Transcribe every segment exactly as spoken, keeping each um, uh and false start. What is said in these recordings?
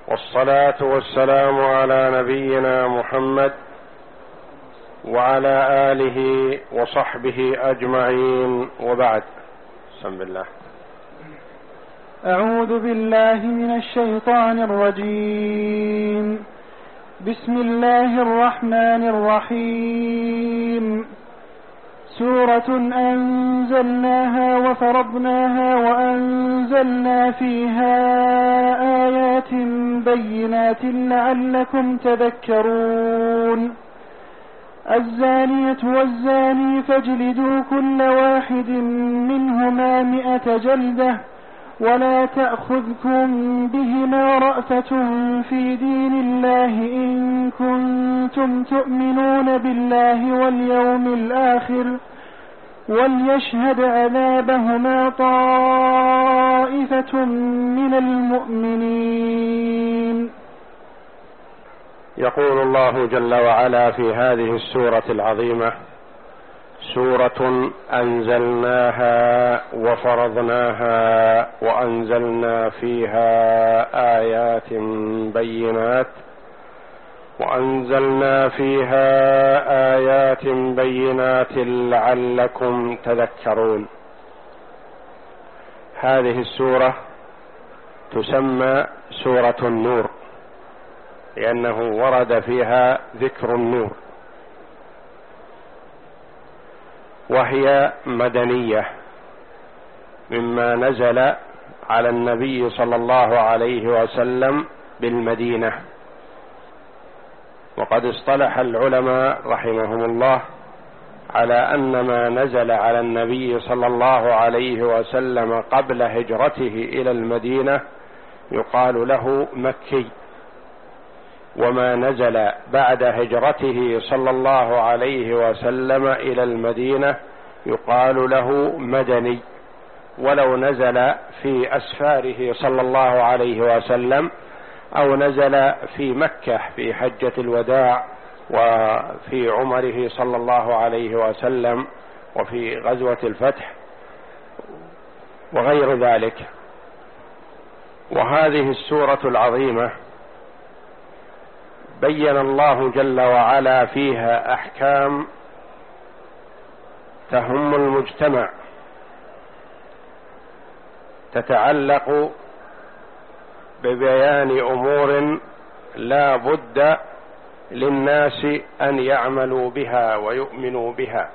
والصلاة والسلام على نبينا محمد وعلى آله وصحبه أجمعين، وبعد. بسم الله. أعوذ بالله من الشيطان الرجيم. بسم الله الرحمن الرحيم. سورة أنزلناها وفرضناها وأنزلنا فيها آيات بينات لعلكم تذكرون. الزانية والزاني فاجلدوا كل واحد منهما مئة جلدة ولا تأخذكم بهما رأفة في دين الله إن كنتم تؤمنون بالله واليوم الآخر وليشهد عذابهما طائفة من المؤمنين. يقول الله جل وعلا في هذه السورة العظيمة: سورة أنزلناها وفرضناها وأنزلنا فيها آيات بينات وأنزلنا فيها آيات بينات لعلكم تذكرون. هذه السورة تسمى سورة النور، لأنه ورد فيها ذكر النور، وهي مدنية مما نزل على النبي صلى الله عليه وسلم بالمدينة. وقد اصطلح العلماء رحمهم الله على أن ما نزل على النبي صلى الله عليه وسلم قبل هجرته إلى المدينة يقال له مكي، وما نزل بعد هجرته صلى الله عليه وسلم إلى المدينة يقال له مدني، ولو نزل في أسفاره صلى الله عليه وسلم أو نزل في مكة في حجة الوداع وفي عمره صلى الله عليه وسلم وفي غزوة الفتح وغير ذلك. وهذه السورة العظيمة بين الله جل وعلا فيها أحكام تهم المجتمع، تتعلق ببيان أمور لا بد للناس أن يعملوا بها ويؤمنوا بها.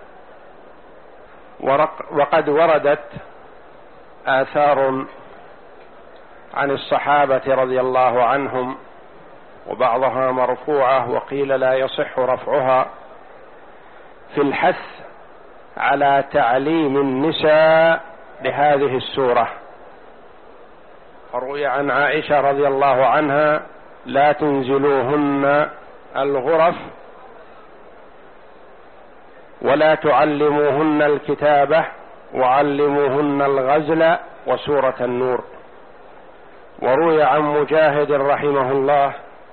وقد وردت آثار عن الصحابة رضي الله عنهم، وبعضها مرفوعة وقيل لا يصح رفعها، في الحث على تعليم النساء بهذه السورة. فروي عن عائشة رضي الله عنها: لا تنزلوهن الغرف ولا تعلموهن الكتابة وعلموهن الغزل وسورة النور. وروي عن مجاهد رحمه الله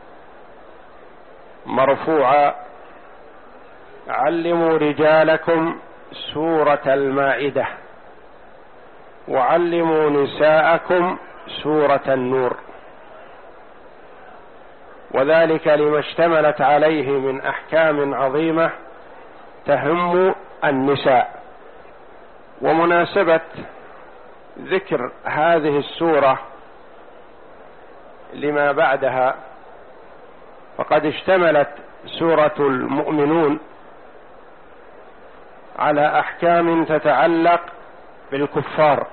مرفوعا: علموا رجالكم سورة المائدة وعلموا نساءكم سورة النور، وذلك لما اشتملت عليه من أحكام عظيمة تهم النساء. ومناسبة ذكر هذه السورة لما بعدها، فقد اشتملت سورة المؤمنون على أحكام تتعلق بالكفار،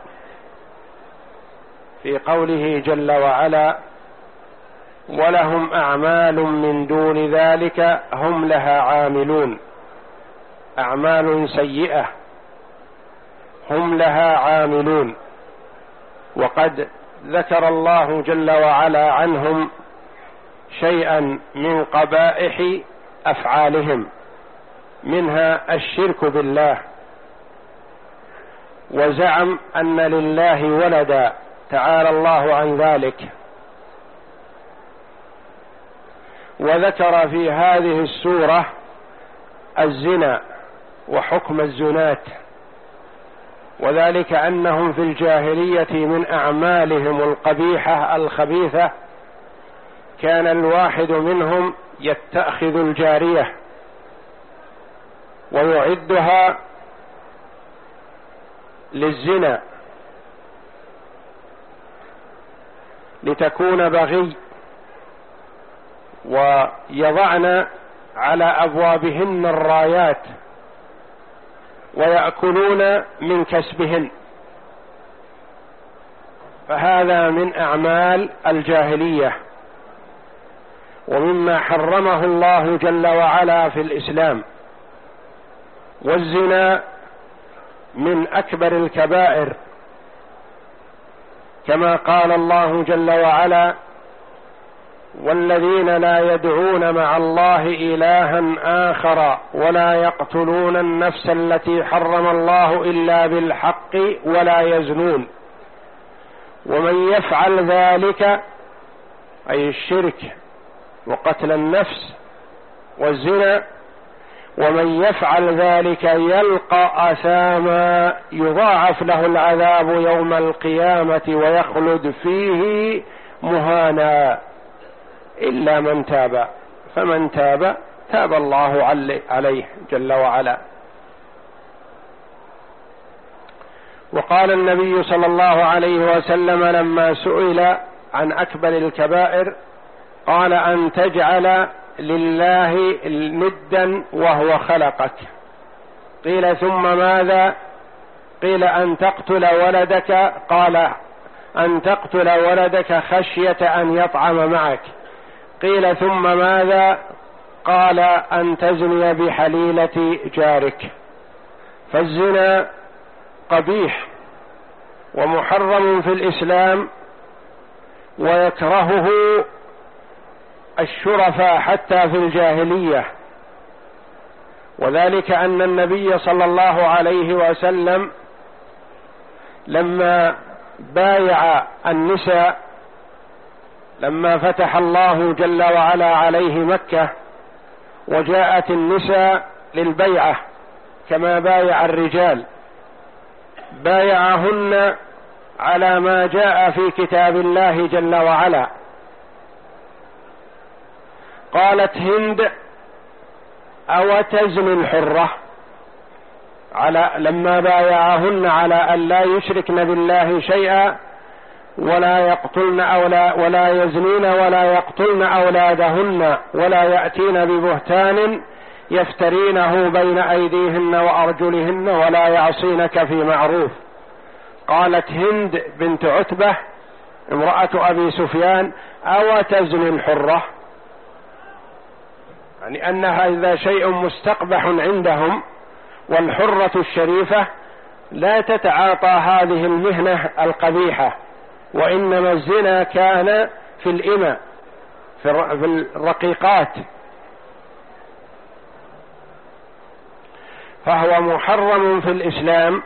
في قوله جل وعلا: ولهم أعمال من دون ذلك هم لها عاملون. أعمال سيئة هم لها عاملون. وقد ذكر الله جل وعلا عنهم شيئا من قبائح أفعالهم، منها الشرك بالله، وزعم أن لله ولدا، تعالى الله عن ذلك. وذكر في هذه السورة الزنا وحكم الزنات، وذلك أنهم في الجاهلية من أعمالهم القبيحة الخبيثة كان الواحد منهم يتخذ الجارية ويعدها للزنا لتكون بغي، ويضعن على أبوابهن الرايات ويأكلون من كسبهن، فهذا من أعمال الجاهلية ومما حرمه الله جل وعلا في الإسلام. والزنا من أكبر الكبائر، كما قال الله جل وعلا: والذين لا يدعون مع الله إلها آخر ولا يقتلون النفس التي حرم الله إلا بالحق ولا يزنون ومن يفعل ذلك، أي الشرك وقتل النفس والزنا، ومن يفعل ذلك يلقى أثاما يضاعف له العذاب يوم القيامة ويخلد فيه مهانا إلا من تاب، فمن تاب تاب الله عليه جل وعلا. وقال النبي صلى الله عليه وسلم لما سئل عن أكبر الكبائر قال: أن تجعل لله ندا وهو خلقك. قيل: ثم ماذا؟ قيل: أن تقتل ولدك. قال: أن تقتل ولدك خشية أن يطعم معك. قيل: ثم ماذا؟ قال: أن تزني بحليلة جارك. فالزنا قبيح ومحرم في الإسلام، ويكرهه الشرفاء حتى في الجاهلية، وذلك أن النبي صلى الله عليه وسلم لما بايع النساء، لما فتح الله جل وعلا عليه مكة وجاءت النساء للبيعة كما بايع الرجال، بايعهن على ما جاء في كتاب الله جل وعلا. قالت هند: أو تزني الحرة، على لما بايعهن على أن لا يشركن بالله شيئا ولا يقتلن أولا ولا يزنين ولا يقتلن أولادهن ولا يأتين ببهتان يفترينه بين أيديهن وأرجلهن ولا يعصينك في معروف. قالت هند بنت عتبة امرأة أبي سفيان: أو تزني الحرة، يعني أن هذا شيء مستقبح عندهم، والحرة الشريفة لا تتعاطى هذه المهنة القبيحة، وإنما الزنا كان في الإماء في الرقيقات، فهو محرم في الإسلام،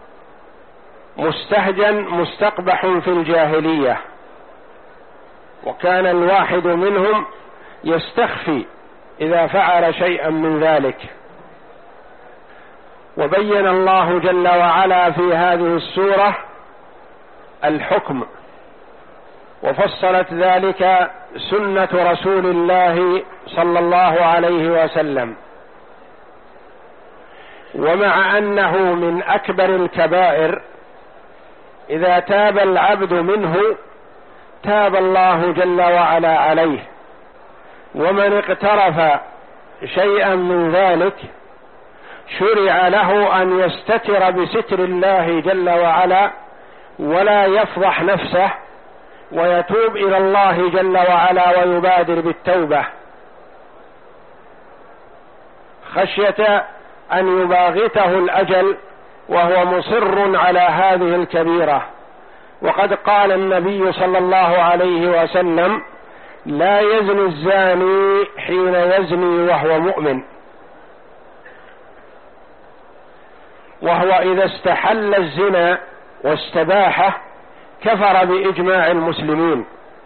مستهجن مستقبح في الجاهلية. وكان الواحد منهم يستخفي إذا فعل شيئا من ذلك. وبين الله جل وعلا في هذه السورة الحكم، وفصلت ذلك سنة رسول الله صلى الله عليه وسلم. ومع أنه من أكبر الكبائر، إذا تاب العبد منه تاب الله جل وعلا عليه، ومن اقترف شيئا من ذلك شرع له أن يستتر بستر الله جل وعلا ولا يفضح نفسه، ويتوب إلى الله جل وعلا ويبادر بالتوبة خشية أن يباغته الأجل وهو مصر على هذه الكبيرة. وقد قال النبي صلى الله عليه وسلم: لا يزني الزاني حين يزني وهو مؤمن، وهو إذا استحل الزنا واستباحه كفر بإجماع المسلمين،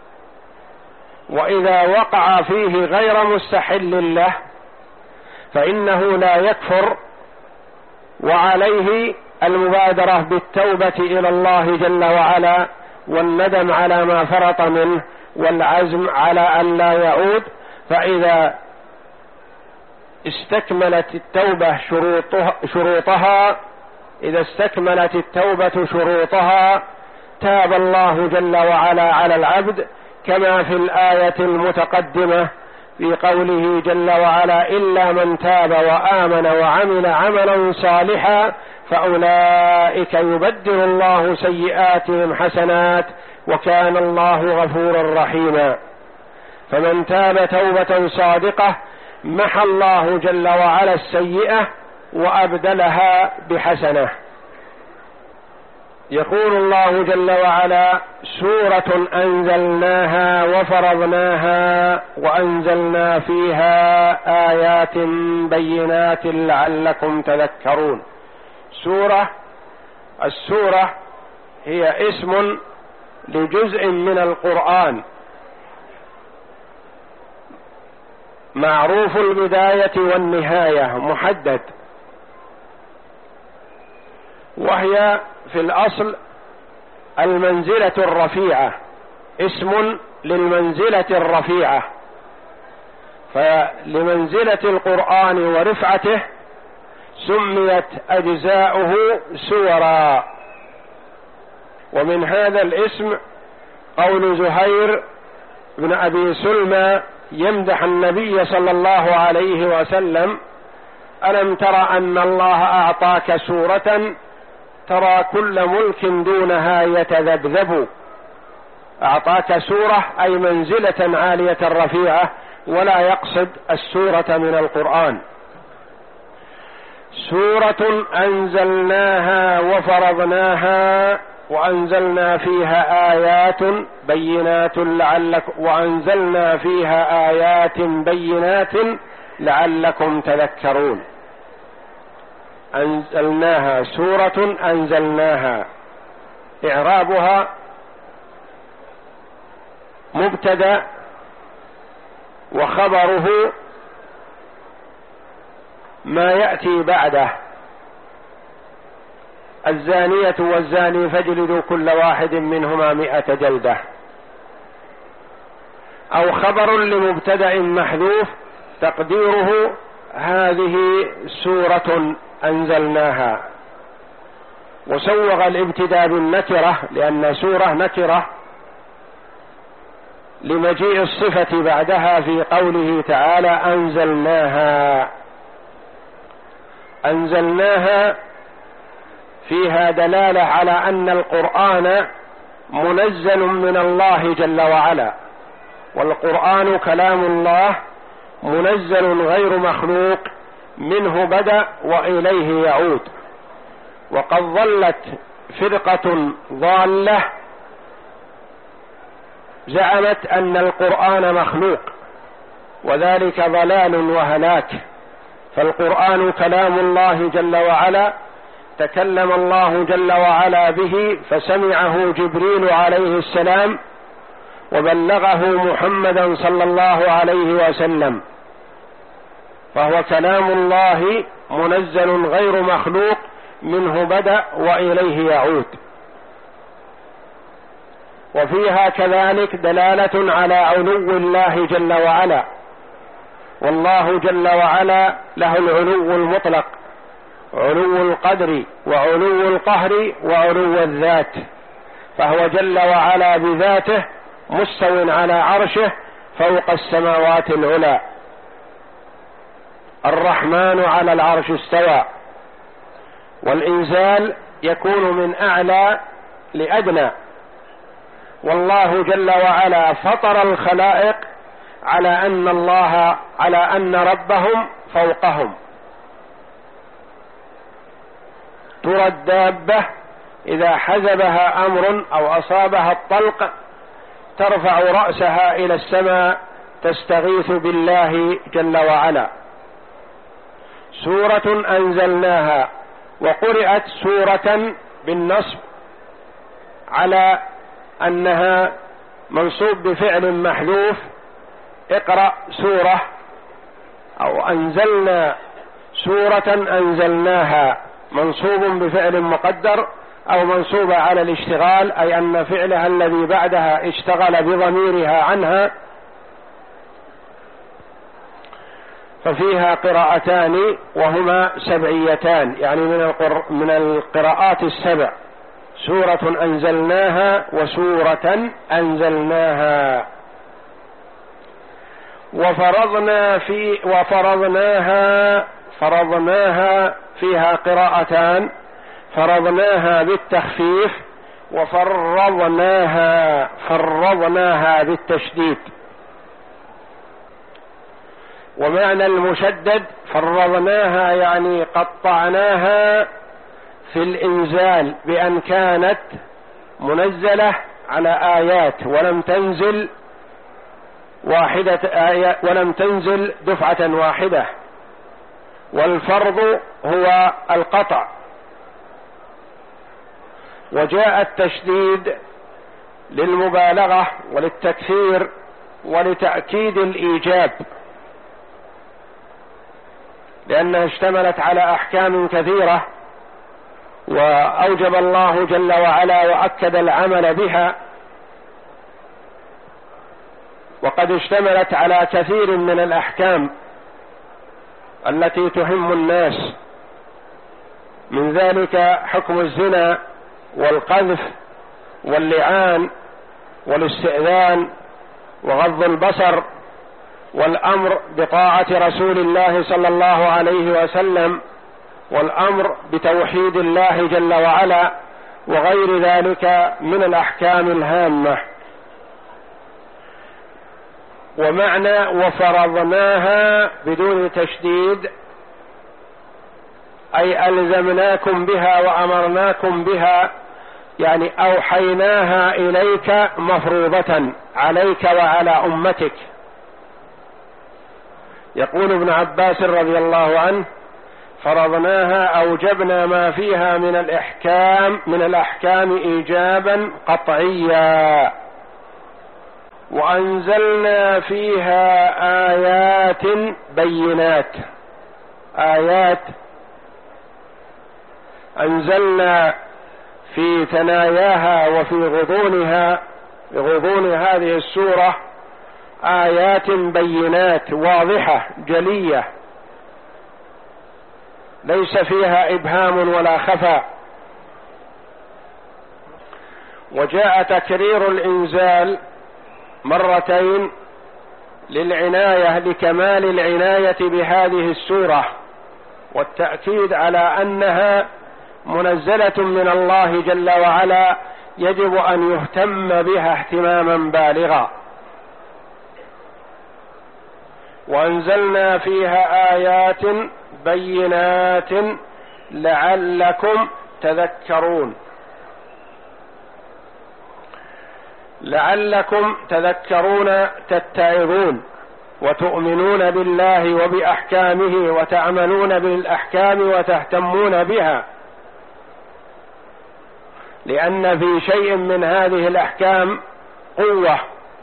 وإذا وقع فيه غير مستحل له فإنه لا يكفر، وعليه المبادرة بالتوبة إلى الله جل وعلا والندم على ما فرط منه والعزم على أن لا يعود، فإذا استكملت التوبة شروطها, شروطها إذا استكملت التوبة شروطها تاب الله جل وعلا على العبد، كما في الآية المتقدمة في قوله جل وعلا: إلا من تاب وآمن وعمل عملا صالحا فأولئك يبدل الله سيئاتهم حسنات وكان الله غفورا رحيما. فمن تاب توبة صادقة محى الله جل وعلا السيئة وأبدلها بحسنة. يقول الله جل وعلا: سورة أنزلناها وفرضناها وأنزلنا فيها آيات بينات لعلكم تذكرون. سورة، السورة هي اسم لجزء من القرآن معروف البداية والنهاية محدد، وهي في الأصل المنزلة الرفيعة، اسم للمنزلة الرفيعة، فلمنزلة القرآن ورفعته سميت أجزاؤه سورا. ومن هذا الاسم قول زهير بن أبي سلمى يمدح النبي صلى الله عليه وسلم: ألم تر أن الله أعطاك سورة ترى كل ملك دونها يتذبذب. أعطاك سورة أي منزلة عالية رفيعة، ولا يقصد السورة من القرآن. سورة أنزلناها وفرضناها وأنزلنا فيها آيات بينات لعلكم وأنزلنا فيها آيات بينات لعلكم تذكرون. أنزلناها، سورة أنزلناها، إعرابها مبتدأ وخبره ما يأتي بعده: الزانية والزاني فاجلدوا كل واحد منهما مئة جلدة. أو خبر لمبتدأ محذوف تقديره هذه سورة أنزلناها. وسوغ الابتداء بالنكرة لأن سورة نكرة لمجيء الصفة بعدها في قوله تعالى: أنزلناها. أنزلناها فيها دلالة على أن القرآن منزل من الله جل وعلا، والقرآن كلام الله منزل غير مخلوق، منه بدأ وإليه يعود. وقد ظلت فرقة ضالة زعمت أن القرآن مخلوق، وذلك ضلال وهلاك. فالقرآن كلام الله جل وعلا، تكلم الله جل وعلا به، فسمعه جبريل عليه السلام وبلغه محمدا صلى الله عليه وسلم، فهو كلام الله منزل غير مخلوق، منه بدأ وإليه يعود. وفيها كذلك دلالة على علو الله جل وعلا، والله جل وعلا له العلو المطلق، علو القدر وعلو القهر وعلو الذات، فهو جل وعلا بذاته مستو على عرشه فوق السماوات العلى. الرحمن على العرش استوى، والإنزال يكون من أعلى لأدنى، والله جل وعلا فطر الخلائق على أن الله على أن ربهم فوقهم. ترى الدابة إذا حزبها أمر أو أصابها الطلق ترفع رأسها إلى السماء تستغيث بالله جل وعلا. سورة أنزلناها، وقرأت سورة بالنصب على أنها منصوب بفعل محذوف: اقرأ سورة، أو أنزلنا سورة أنزلناها منصوب بفعل مقدر أو منصوبة على الاشتغال، أي أن فعلها الذي بعدها اشتغل بضميرها عنها، ففيها قراءتان وهما سبعيتان، يعني من من القراءات السبع: سورة أنزلناها وسورة أنزلناها. وفرضنا في وفرضناها فرضناها فيها قراءتان: فرضناها بالتخفيف، وفرضناها فرضناها بالتشديد. ومعنى المشدد فرضناها يعني قطعناها في الإنزال، بأن كانت منزلة على آيات ولم تنزل واحدة آية ولم تنزل دفعة واحدة. والفرض هو القطع. وجاء التشديد للمبالغة وللتكثير ولتأكيد الإيجاب، لأنها اشتملت على أحكام كثيرة، وأوجب الله جل وعلا وأكد العمل بها، وقد اشتملت على كثير من الأحكام التي تهم الناس، من ذلك حكم الزنا والقذف واللعان والاستئذان وغض البصر، والأمر بطاعة رسول الله صلى الله عليه وسلم، والأمر بتوحيد الله جل وعلا، وغير ذلك من الأحكام الهامة. ومعنى وفرضناها بدون تشديد أي ألزمناكم بها وأمرناكم بها، يعني أوحيناها إليك مفروضة عليك وعلى أمتك. يقول ابن عباس رضي الله عنه: فرضناها أوجبنا ما فيها من الإحكام من الأحكام إيجابا قطعيا، وأنزلنا فيها آيات بينات. آيات أنزلنا في ثناياها وفي غضونها، غضون هذه السورة آيات بينات واضحة جلية، ليس فيها إبهام ولا خفاء. وجاء تكرير الإنزال مرتين للعناية، لكمال العناية بهذه السورة، والتأكيد على أنها منزلة من الله جل وعلا، يجب أن يهتم بها اهتماما بالغا. وأنزلنا فيها آيات بينات لعلكم تذكرون. لعلكم تذكرون، تتعظون وتؤمنون بالله وبأحكامه وتعملون بالأحكام وتهتمون بها، لأن في شيء من هذه الأحكام قوة،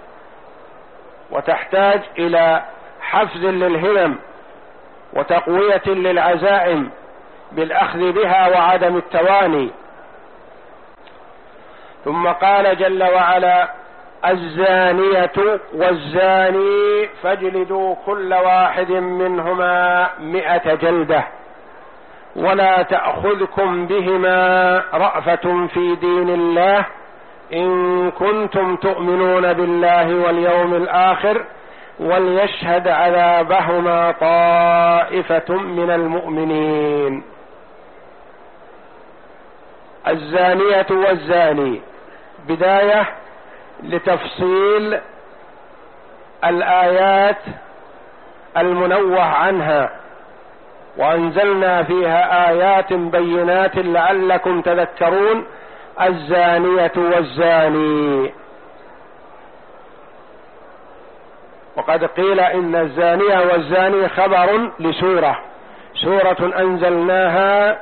وتحتاج إلى حفز للهمم وتقوية للعزائم بالأخذ بها وعدم التواني. ثم قال جل وعلا: الزانية والزاني فاجلدوا كل واحد منهما مئة جلدة ولا تأخذكم بهما رأفة في دين الله إن كنتم تؤمنون بالله واليوم الآخر وليشهد عذابهما طائفة من المؤمنين. الزانية والزاني بداية لتفصيل الآيات المنوه عنها. وأنزلنا فيها آيات بينات لعلكم تذكرون. الزانية والزاني، وقد قيل إن الزانية والزاني خبر لسورة، سورة أنزلناها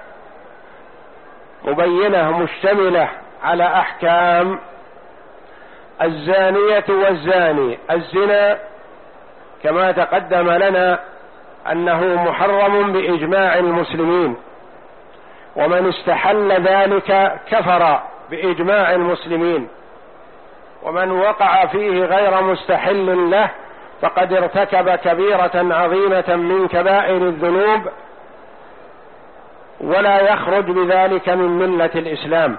مبينة مشتملة على أحكام. الزانية والزاني، الزنا كما تقدم لنا أنه محرم بإجماع المسلمين، ومن استحل ذلك كفر بإجماع المسلمين، ومن وقع فيه غير مستحل له فقد ارتكب كبيرة عظيمة من كبائر الذنوب، ولا يخرج بذلك من ملة الإسلام.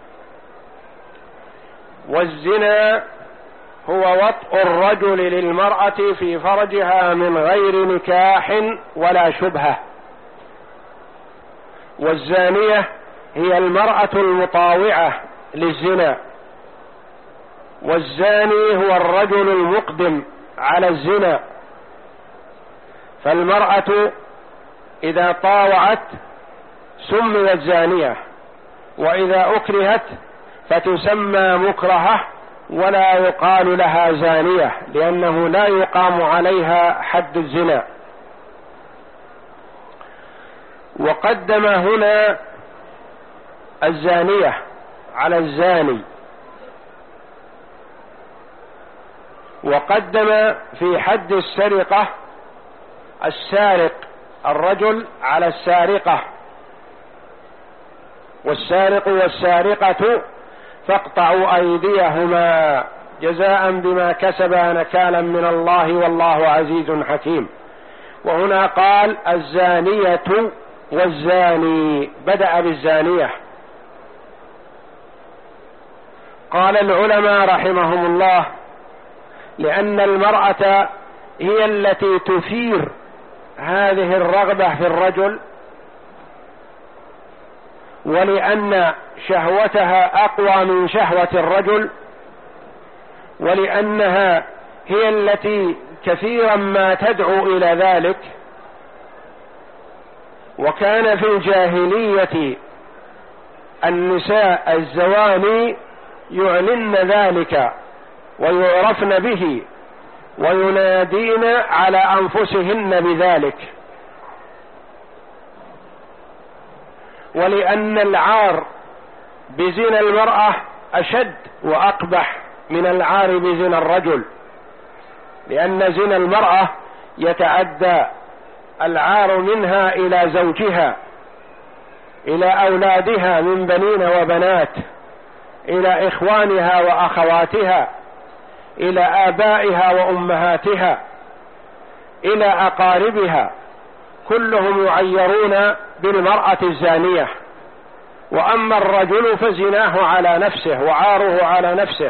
والزنا هو وطء الرجل للمرأة في فرجها من غير نكاح ولا شبهة، والزانية هي المرأة المطاوعة للزنا، والزاني هو الرجل المقدم على الزنا. فالمرأة إذا طاوعت سميت زانية، وإذا أكرهت فتسمى مكرهة ولا يقال لها زانية، لأنه لا يقام عليها حد الزنا. وقدم هنا الزانية على الزاني، وقدم في حد السرقة السارق الرجل على السارقة، والسارق والسارقة فاقطعوا أيديهما جزاء بما كسبا نكالا من الله والله عزيز حكيم. وهنا قال الزانية والزاني، بدأ بالزانية. قال العلماء رحمهم الله لأن المرأة هي التي تثير هذه الرغبة في الرجل، ولأن شهوتها أقوى من شهوة الرجل، ولأنها هي التي كثيرا ما تدعو إلى ذلك. وكان في الجاهلية النساء الزواني يعلن ذلك ويعرفن به وينادين على أنفسهن بذلك، ولأن العار بزنا المرأة أشد وأقبح من العار بزنا الرجل، لأن زنا المرأة يتعدى العار منها إلى زوجها، إلى أولادها من بنين وبنات، إلى إخوانها وأخواتها، إلى آبائها وأمهاتها، إلى أقاربها، كلهم يعيرون بالمرأة الزانية. وأما الرجل فزناه على نفسه وعاره على نفسه.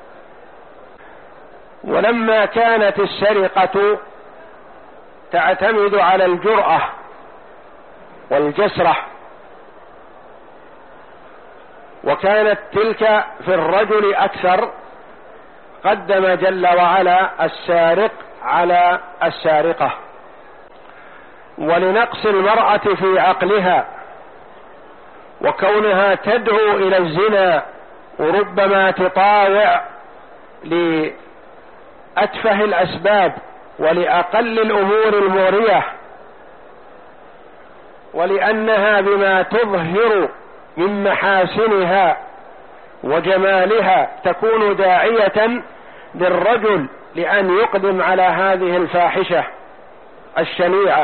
ولما كانت السرقة تعتمد على الجرأة والجسرة، وكانت تلك في الرجل أكثر، قدم جل وعلا السارق على السارقة. ولنقص المرأة في عقلها وكونها تدعو إلى الزنا، وربما تطاوع لأتفه الأسباب ولأقل الأمور المغرية، ولأنها بما تظهر من محاسنها وجمالها تكون داعية للرجل لأن يقدم على هذه الفاحشة الشنيعة.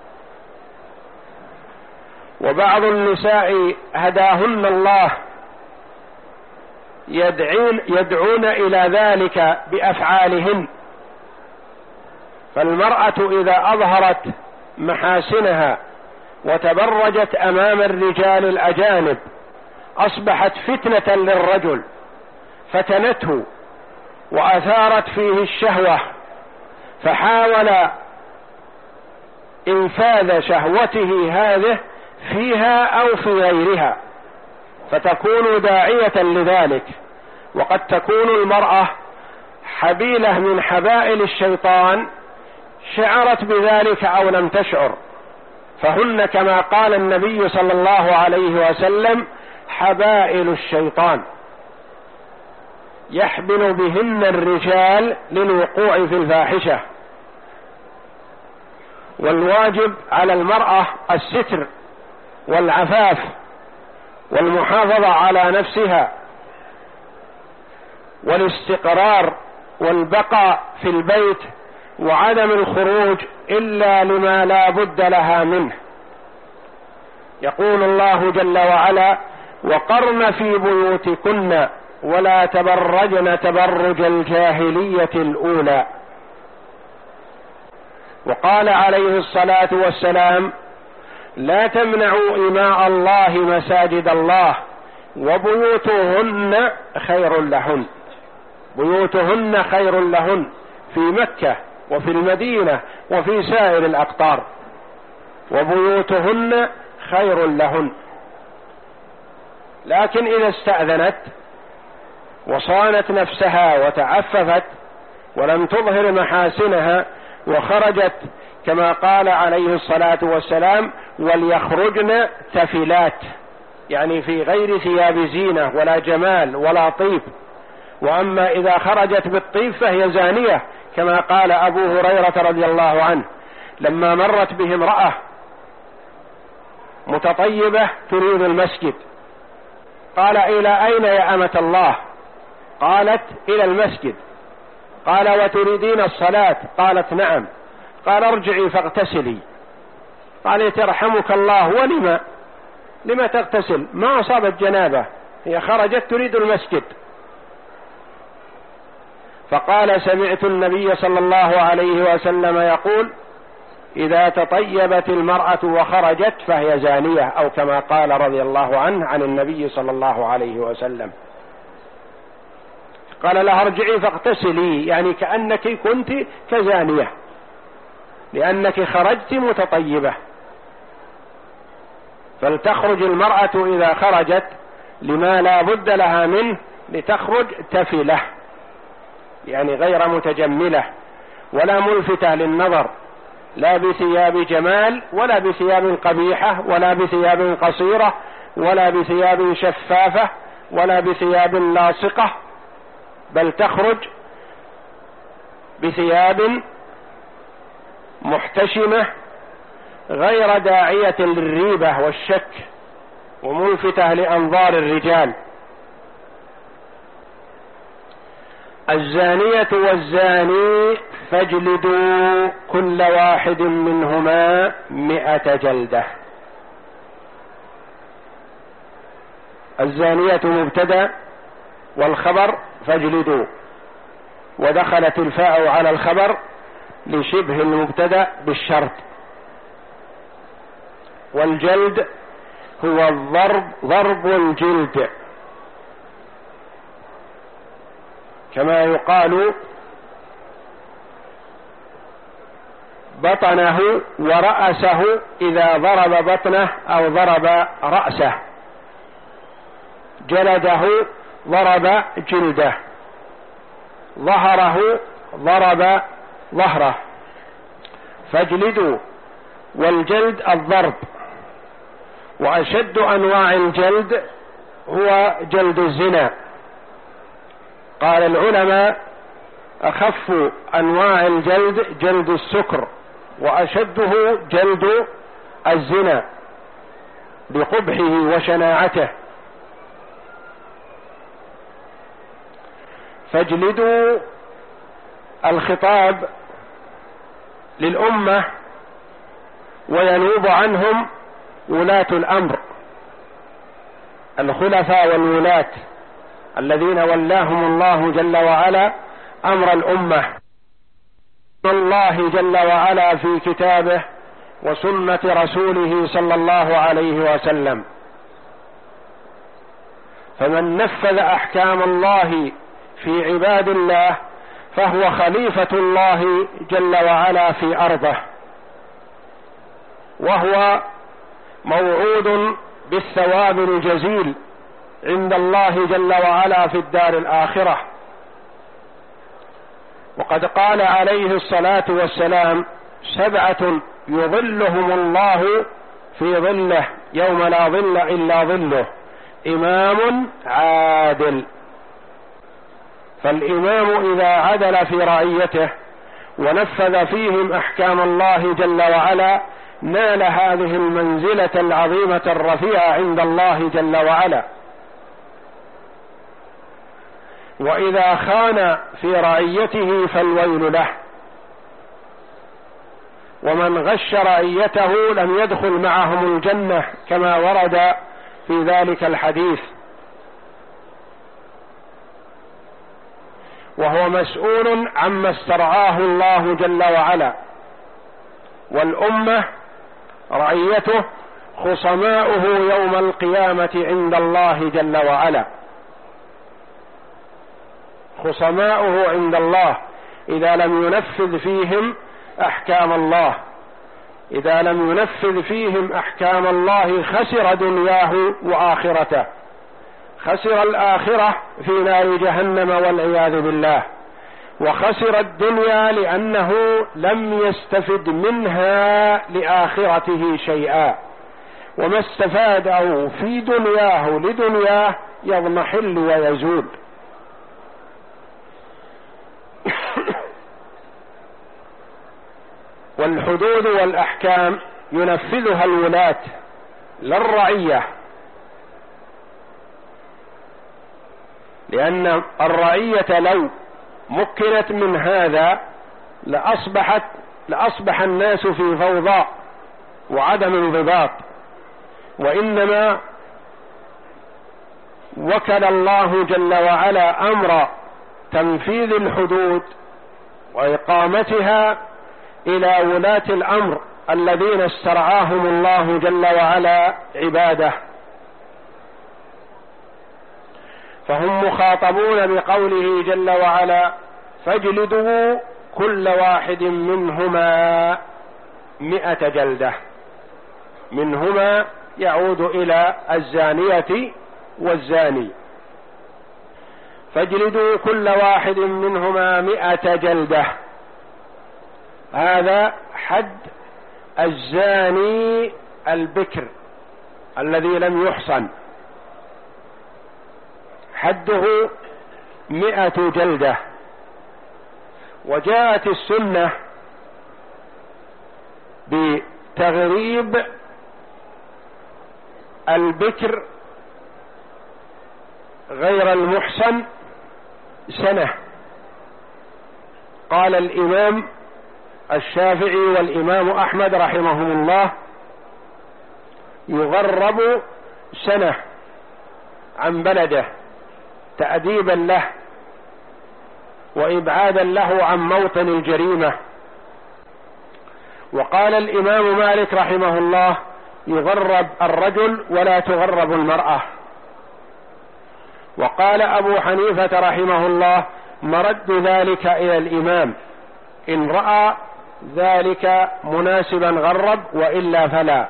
وبعض النساء هداهن الله يدعون, يدعون إلى ذلك بأفعالهن. فالمرأة إذا أظهرت محاسنها وتبرجت أمام الرجال الأجانب أصبحت فتنة للرجل، فتنته وأثارت فيه الشهوة، فحاول إنفاذ شهوته هذه فيها أو في غيرها، فتكون داعية لذلك. وقد تكون المرأة حبيلة من حبائل الشيطان، شعرت بذلك أو لم تشعر، فهن كما قال النبي صلى الله عليه وسلم حبائل الشيطان يحبل بهن الرجال للوقوع في الفاحشة. والواجب على المرأة الستر والعفاف والمحافظة على نفسها والاستقرار والبقاء في البيت وعدم الخروج إلا لما لا بد لها منه. يقول الله جل وعلا: وقرن في بيوتكن ولا تبرجن تبرج الجاهلية الأولى. وقال عليه الصلاة والسلام: لا تمنعوا إماء الله مساجد الله وبيوتهن خير لهن. بيوتهن خير لهن في مكة وفي المدينة وفي سائر الأقطار، وبيوتهن خير لهن. لكن إذا استأذنت وصانت نفسها وتعففت ولم تظهر محاسنها وخرجت كما قال عليه الصلاة والسلام: وليخرجن تفلات، يعني في غير ثياب زينة ولا جمال ولا طيب. وأما إذا خرجت بالطيب فهي زانية، كما قال أبو هريرة رضي الله عنه لما مرت به امرأة متطيبة تريد المسجد، قال: إلى أين يا أمة الله؟ قالت: إلى المسجد. قال: وتريدين الصلاة؟ قالت: نعم. قال: ارجعي فاغتسلي. قال: ترحمك الله، ولما لما تغتسل؟ ما أصابت جنابة، هي خرجت تريد المسجد. فقال: سمعت النبي صلى الله عليه وسلم يقول: إذا تطيبت المرأة وخرجت فهي زانية، أو كما قال رضي الله عنه عن النبي صلى الله عليه وسلم. قال لها: ارجعي فاغتسلي، يعني كأنك كنت كزانية، لأنك خرجت متطيبة. فلتخرج المرأة إذا خرجت لما لا بد لها منه، لتخرج تفلة، يعني غير متجملة ولا ملفتة للنظر، لا بثياب جمال ولا بثياب قبيحة ولا بثياب قصيرة ولا بثياب شفافة ولا بثياب لاصقة، بل تخرج بثياب محتشمة غير داعية للريبة والشك وملفتة لأنظار الرجال. الزانية والزاني فاجلدوا كل واحد منهما مئة جلدة. الزانية مبتدأ والخبر فاجلدوا، ودخلت الفاء على الخبر لشبه المبتدأ بالشرط. والجلد هو الضرب، ضرب الجلد، كما يقال بطنه ورأسه إذا ضرب بطنه أو ضرب رأسه. جلده ضرب جلده، ظهره ضرب ظهره. فاجلدوا، والجلد الضرب. وأشد أنواع الجلد هو جلد الزنا. قال العلماء: أخف أنواع الجلد جلد السكر، وأشده جلد الزنا بقبحه وشناعته. فاجلدوا، الخطاب للأمة وينوب عنهم ولاة الأمر، الخلفاء والولاة الذين ولاهم الله جل وعلا أمر الأمة. الله جل وعلا في كتابه وسنة رسوله صلى الله عليه وسلم. فمن نفذ أحكام الله في عباد الله فهو خليفة الله جل وعلا في أرضه، وهو موعود بالثواب الجزيل عند الله جل وعلا في الدار الآخرة. وقد قال عليه الصلاة والسلام: سبعة يظلهم الله في ظله يوم لا ظل إلا ظله: إمام عادل. فالإمام إذا عدل في رعيته ونفذ فيهم أحكام الله جل وعلا نال هذه المنزلة العظيمة الرفيعة عند الله جل وعلا. وإذا خان في رعيته فالويل له. ومن غش رعيته لم يدخل معهم الجنة كما ورد في ذلك الحديث، وهو مسؤول عما استرعاه الله جل وعلا، والأمة رعيته خصماؤه يوم القيامة عند الله جل وعلا، خصماؤه عند الله إذا لم ينفذ فيهم أحكام الله، إذا لم ينفذ فيهم أحكام الله خسر دنياه وآخرته، خسر الآخرة في نار جهنم والعياذ بالله، وخسر الدنيا لأنه لم يستفد منها لآخرته شيئا، وما استفاده في دنياه لدنياه يضمحل ويزول. والحدود والأحكام ينفذها الولاة لا الرعية، لأن الرعية لو مكنت من هذا لأصبحت لأصبح الناس في فوضى وعدم انضباط، وإنما وكل الله جل وعلا أمر تنفيذ الحدود وإقامتها إلى ولاة الأمر الذين استرعاهم الله جل وعلا عباده، فهم مخاطبون بقوله جل وعلا: فاجلدوا كل واحد منهما مئة جلدة. منهما يعود إلى الزانية والزاني، فاجلدوا كل واحد منهما مئة جلدة، هذا حد الزاني البكر الذي لم يحصن، حده مئة جلدة. وجاءت السنة بتغريب البكر غير المحصن سنة. قال الإمام الشافعي والإمام أحمد رحمهم الله: يغرب سنة عن بلده تأديبا له وإبعادا له عن موطن الجريمة. وقال الإمام مالك رحمه الله: يغرب الرجل ولا تغرب المرأة. وقال أبو حنيفة رحمه الله: مرد ذلك إلى الإمام، إن رأى ذلك مناسبا غرب وإلا فلا.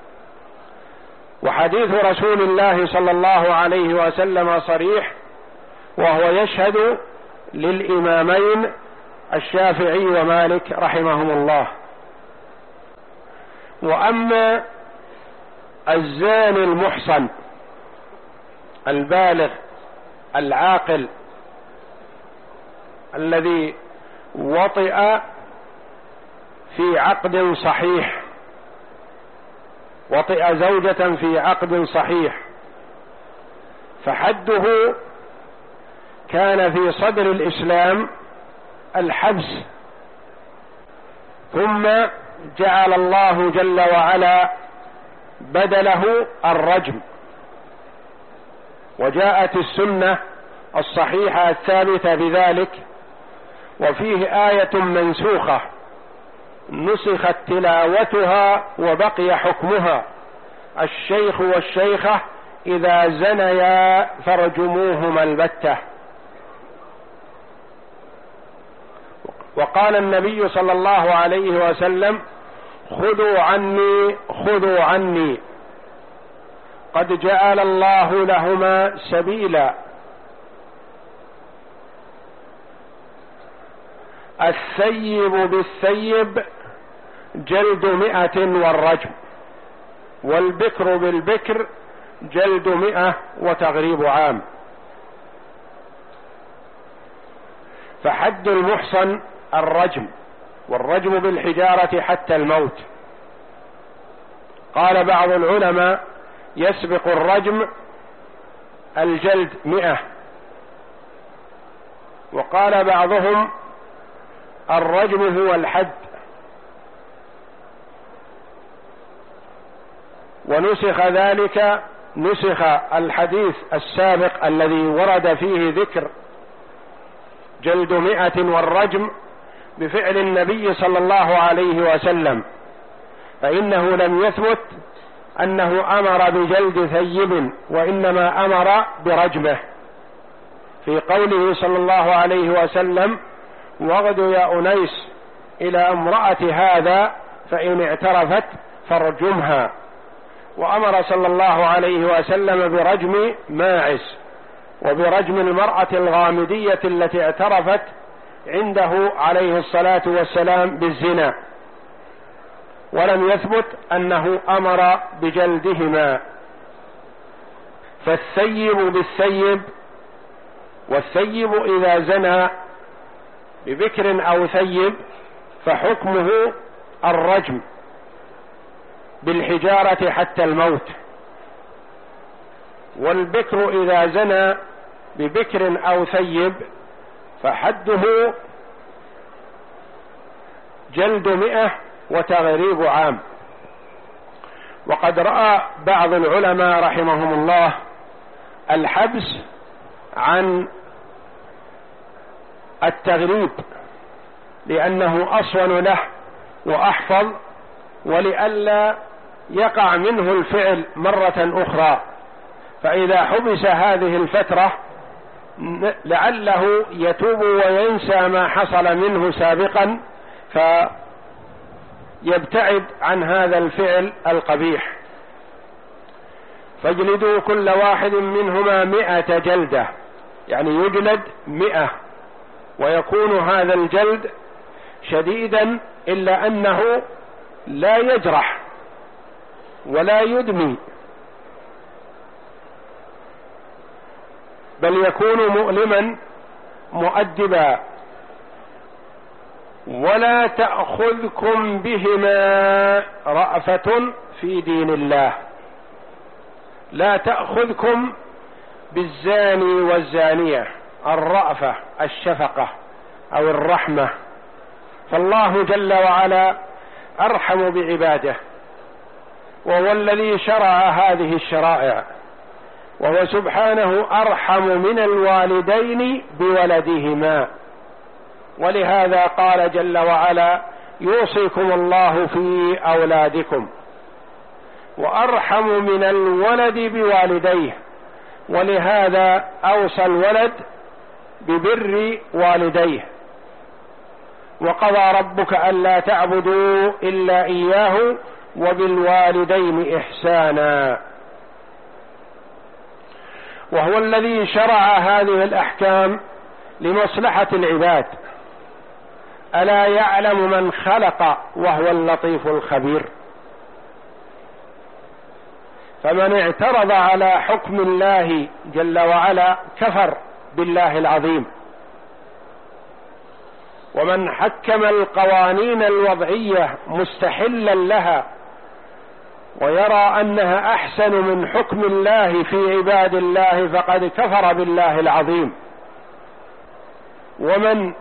وحديث رسول الله صلى الله عليه وسلم صريح، وهو يشهد للإمامين الشافعي ومالك رحمهم الله. وأما الزاني المحصن البالغ العاقل الذي وطئ في عقد صحيح، وطئ زوجة في عقد صحيح، فحده كان في صدر الإسلام الحبس، ثم جعل الله جل وعلا بدله الرجم. وجاءت السنة الصحيحة الثابتة بذلك، وفيه آية منسوخة نسخت تلاوتها وبقي حكمها: الشيخ والشيخة إذا زنيا فارجموهما البتة. وقال النبي صلى الله عليه وسلم: خذوا عني خذوا عني، قد جعل الله لهما سبيلا. الثيب بالثيب جلد مئة والرجم، والبكر بالبكر جلد مئة وتغريب عام. فحد المحصن الرجم، والرجم بالحجارة حتى الموت. قال بعض العلماء: يسبق الرجم الجلد مئة. وقال بعضهم: الرجم هو الحد، ونسخ ذلك، نسخ الحديث السابق الذي ورد فيه ذكر جلد مئة والرجم بفعل النبي صلى الله عليه وسلم، فإنه لم يثبت أنه أمر بجلد ثيب، وإنما أمر برجمه، في قوله صلى الله عليه وسلم: واغد يا أنيس إلى امرأة هذا فإن اعترفت فارجمها. وأمر صلى الله عليه وسلم برجم ماعز وبرجم المرأة الغامدية التي اعترفت عنده عليه الصلاة والسلام بالزنا، ولم يثبت أنه أمر بجلدهما. فالثيب بالثيب، والثيب إذا زنى ببكر أو ثيب فحكمه الرجم بالحجارة حتى الموت، والبكر إذا زنى ببكر أو ثيب فحده جلد مئة وتغريب عام. وقد رأى بعض العلماء رحمهم الله الحبس عن التغريب لأنه أصون له وأحفظ، ولئلا يقع منه الفعل مرة أخرى، فإذا حبس هذه الفترة لعله يتوب وينسى ما حصل منه سابقا فيبتعد عن هذا الفعل القبيح. فاجلدوا كل واحد منهما مئة جلدة، يعني يجلد مئة، ويكون هذا الجلد شديدا إلا أنه لا يجرح ولا يدمي، بل يكون مؤلما مؤدبا. ولا تأخذكم بهما رأفة في دين الله، لا تأخذكم بالزاني والزانية الرأفة الشفقة أو الرحمة، فالله جل وعلا أرحم بعباده، وهو الذي شرع هذه الشرائع، وهو سبحانه أرحم من الوالدين بولدهما. ولهذا قال جل وعلا: يوصيكم الله في أولادكم، وأرحم من الولد بوالديه، ولهذا أوصى الولد ببر والديه. وقضى ربك ألا تعبدوا إلا إياه وبالوالدين إحسانا. وهو الذي شرع هذه الأحكام لمصلحة العباد. ألا يعلم من خلق وهو اللطيف الخبير؟ فمن اعترض على حكم الله جل وعلا كفر بالله العظيم. ومن حكم القوانين الوضعية مستحلا لها ويرى أنها أحسن من حكم الله في عباد الله فقد كفر بالله العظيم. ومن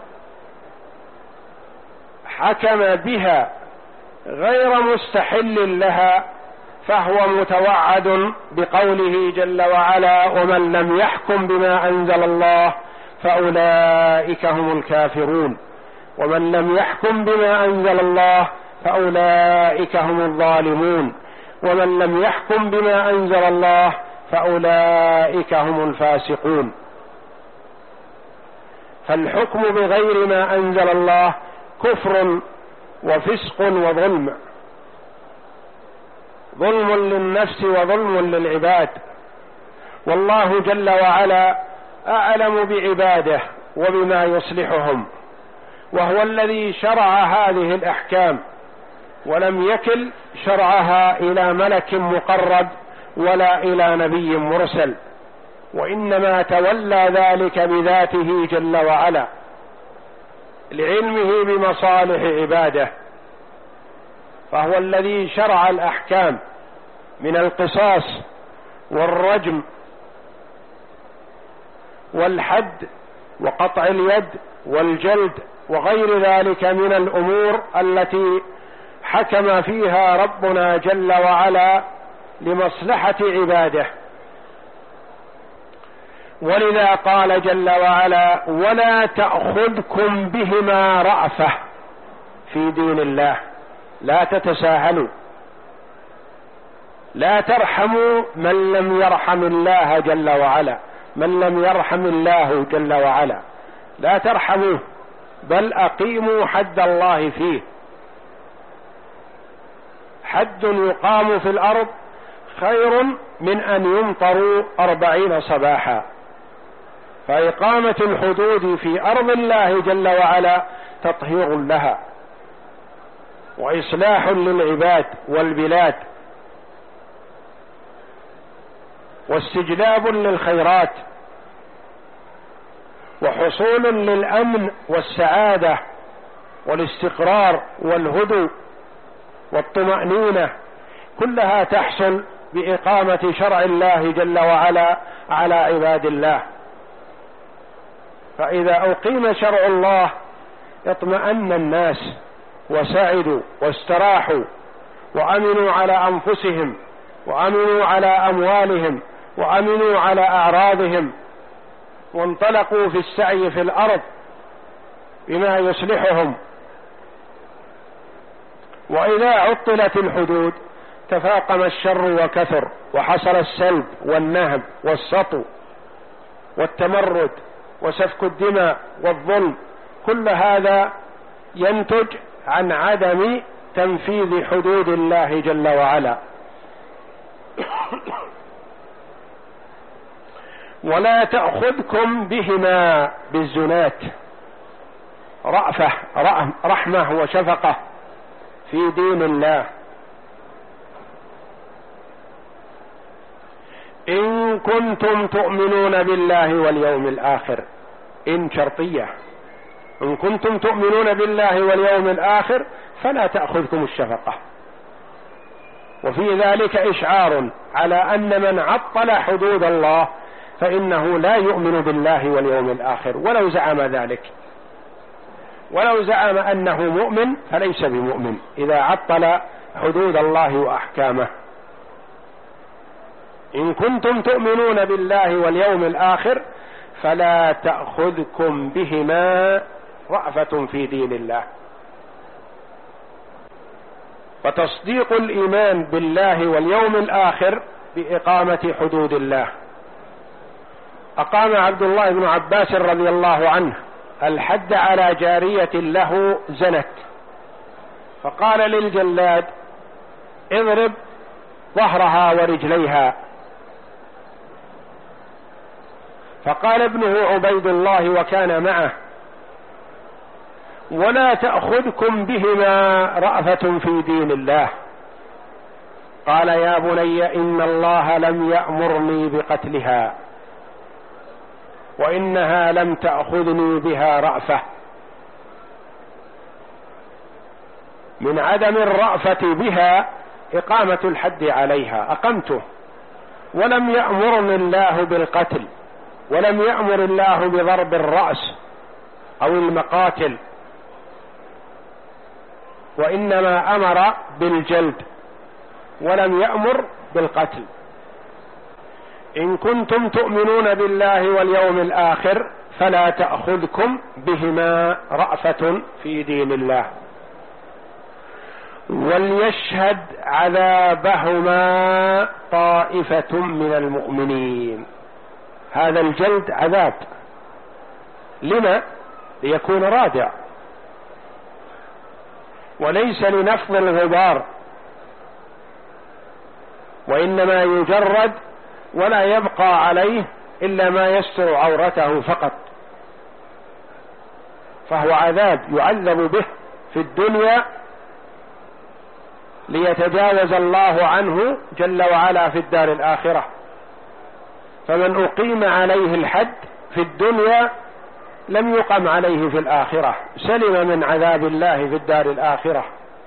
حكم بها غير مستحل لها فهو متوعد بقوله جل وعلا: ومن لم يحكم بما أنزل الله فأولئك هم الكافرون. ومن لم يحكم بما أنزل الله فأولئك هم الظالمون. ومن لم يحكم بما أنزل الله فأولئك هم الفاسقون. فالحكم بغير ما أنزل الله كفر وفسق وظلم، ظلم للنفس وظلم للعباد. والله جل وعلا أعلم بعباده وبما يصلحهم، وهو الذي شرع هذه الأحكام، ولم يكل شرعها إلى ملك مقرب ولا إلى نبي مرسل، وإنما تولى ذلك بذاته جل وعلا لعلمه بمصالح عباده. فهو الذي شرع الأحكام من القصاص والرجم والحد وقطع اليد والجلد وغير ذلك من الأمور التي حكم فيها ربنا جل وعلا لمصلحة عباده. ولذا قال جل وعلا: ولا تأخذكم بهما رأفة في دين الله، لا تتساهلوا، لا ترحموا من لم يرحم الله جل وعلا، من لم يرحم الله جل وعلا لا ترحموه، بل أقيموا حد الله فيه. حد يقام في الأرض خير من أن يمطروا أربعين صباحا، فإقامة الحدود في أرض الله جل وعلا تطهير لها وإصلاح للعباد والبلاد واستجلاب للخيرات وحصول للأمن والسعادة والاستقرار والهدوء والطمأنينة، كلها تحصل بإقامة شرع الله جل وعلا على عباد الله. فإذا أقيم شرع الله اطمأن الناس وسعدوا واستراحوا وأمنوا على أنفسهم وأمنوا على أموالهم وأمنوا على أعراضهم، وانطلقوا في السعي في الأرض بما يصلحهم. وإذا عطلت الحدود تفاقم الشر وكثر، وحصل السلب والنهب والسطو والتمرد وسفك الدماء والظلم، كل هذا ينتج عن عدم تنفيذ حدود الله جل وعلا. ولا تأخذكم بهما بالزنات رأفة رحمة وشفقة في دين الله، إن كنتم تؤمنون بالله واليوم الآخر. إن شرطية، إن كنتم تؤمنون بالله واليوم الآخر فلا تأخذكم الشفقة. وفي ذلك إشعار على أن من عطل حدود الله فإنه لا يؤمن بالله واليوم الآخر ولو زعم ذلك، ولو زعم أنه مؤمن فليس بمؤمن إذا عطل حدود الله وأحكامه. إن كنتم تؤمنون بالله واليوم الآخر فلا تأخذكم بهما رأفة في دين الله. وتصديق الإيمان بالله واليوم الآخر بإقامة حدود الله. أقام عبد الله بن عباس رضي الله عنه الحد على جارية له زنت، فقال للجلاد: اضرب ظهرها ورجليها. فقال ابنه عبيد الله وكان معه: ولا تأخذكم بهما رأفة في دين الله. قال: يا بني إن الله لم يأمرني بقتلها وإنها لم تأخذني بها رأفة. من عدم الرأفة بها إقامة الحد عليها، أقمته، ولم يأمرني الله بالقتل، ولم يأمر الله بضرب الرأس أو المقاتل، وإنما أمر بالجلد ولم يأمر بالقتل. إن كنتم تؤمنون بالله واليوم الآخر فلا تأخذكم بهما رأفة في دين الله. وليشهد عذابهما طائفة من المؤمنين. هذا الجلد عذاب، لما؟ ليكون رادع وليس لنفض الغبار، وإنما يجرد ولا يبقى عليه إلا ما يستر عورته فقط، فهو عذاب يعذب به في الدنيا ليتجاوز الله عنه جل وعلا في الدار الآخرة. فمن أقيم عليه الحد في الدنيا لم يقم عليه في الآخرة، سلم من عذاب الله في الدار الآخرة.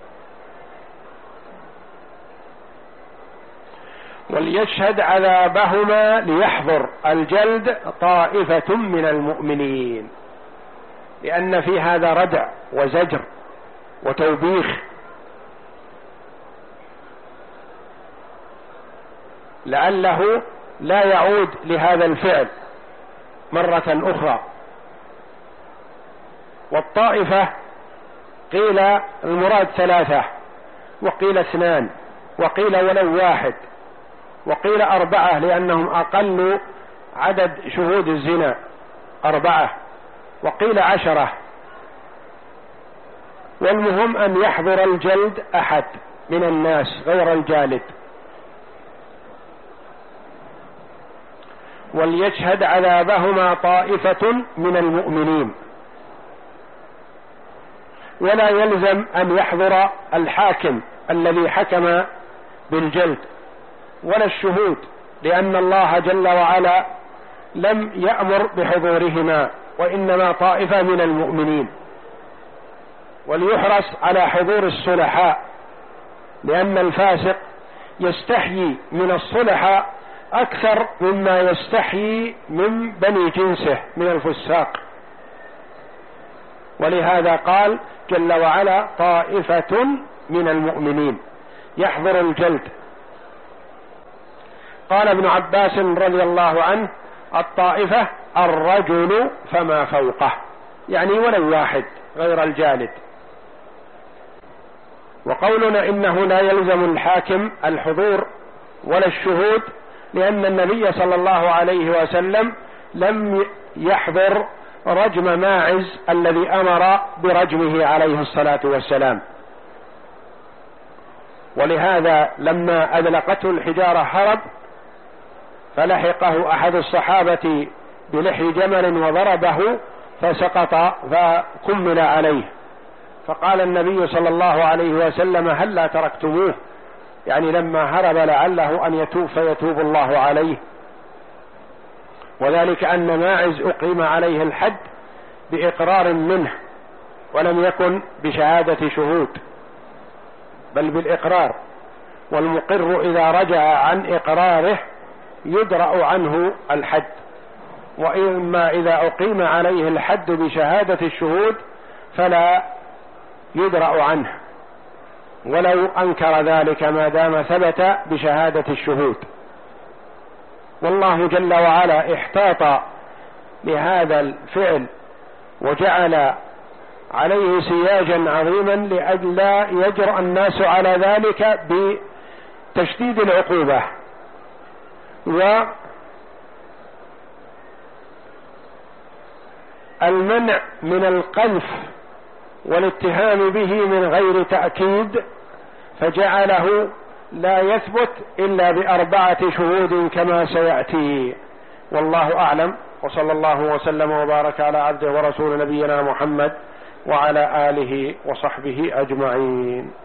وليشهد عذابهما ليحضر الجلد طائفة من المؤمنين، لأن في هذا ردع وزجر وتوبيخ. لعله لا يعود لهذا الفعل مرة أخرى. والطائفة قيل المراد ثلاثة، وقيل اثنان، وقيل ولو واحد، وقيل أربعة لأنهم أقل عدد شهود الزنا أربعة، وقيل عشرة. والمهم أن يحضر الجلد أحد من الناس غير الجالد، وليشهد عذابهما طائفة من المؤمنين. ولا يلزم أن يحضر الحاكم الذي حكم بالجلد ولا الشهود، لأن الله جل وعلا لم يأمر بحضورهما، وإنما طائفة من المؤمنين. وليحرص على حضور الصلحاء، لأن الفاسق يستحيي من الصلحاء أكثر مما يستحيي من بني جنسه من الفساق. ولهذا قال جل وعلا طائفة من المؤمنين يحضر الجلد. قال ابن عباس رضي الله عنه الطائفة الرجل فما فوقه، يعني ولو واحد غير الجالد. وقولنا إنه لا يلزم الحاكم الحضور ولا الشهود، لأن النبي صلى الله عليه وسلم لم يحضر رجم ماعز الذي أمر برجمه عليه الصلاة والسلام. ولهذا لما أذلقته الحجارة هرب، فلحقه أحد الصحابة بلحي جمل وضربه فسقط فكمل عليه، فقال النبي صلى الله عليه وسلم هلا تركتموه، يعني لما هرب لعله أن يتوب فيتوب الله عليه. وذلك أن ماعز أقيم عليه الحد بإقرار منه، ولم يكن بشهادة شهود بل بالإقرار، والمقر إذا رجع عن إقراره يدرأ عنه الحد. وإما إذا أقيم عليه الحد بشهادة الشهود فلا يدرأ عنه ولو أنكر ذلك ما دام ثبت بشهادة الشهود. والله جل وعلا احتاط لهذا الفعل وجعل عليه سياجا عظيما لئلا يجرأ الناس على ذلك بتشديد العقوبة. والمنع من القذف والاتهام به من غير تأكيد، فجعله لا يثبت إلا بأربعة شهود كما سيأتي. والله أعلم، وصلى الله وسلم وبارك على عبده ورسول نبينا محمد وعلى آله وصحبه أجمعين.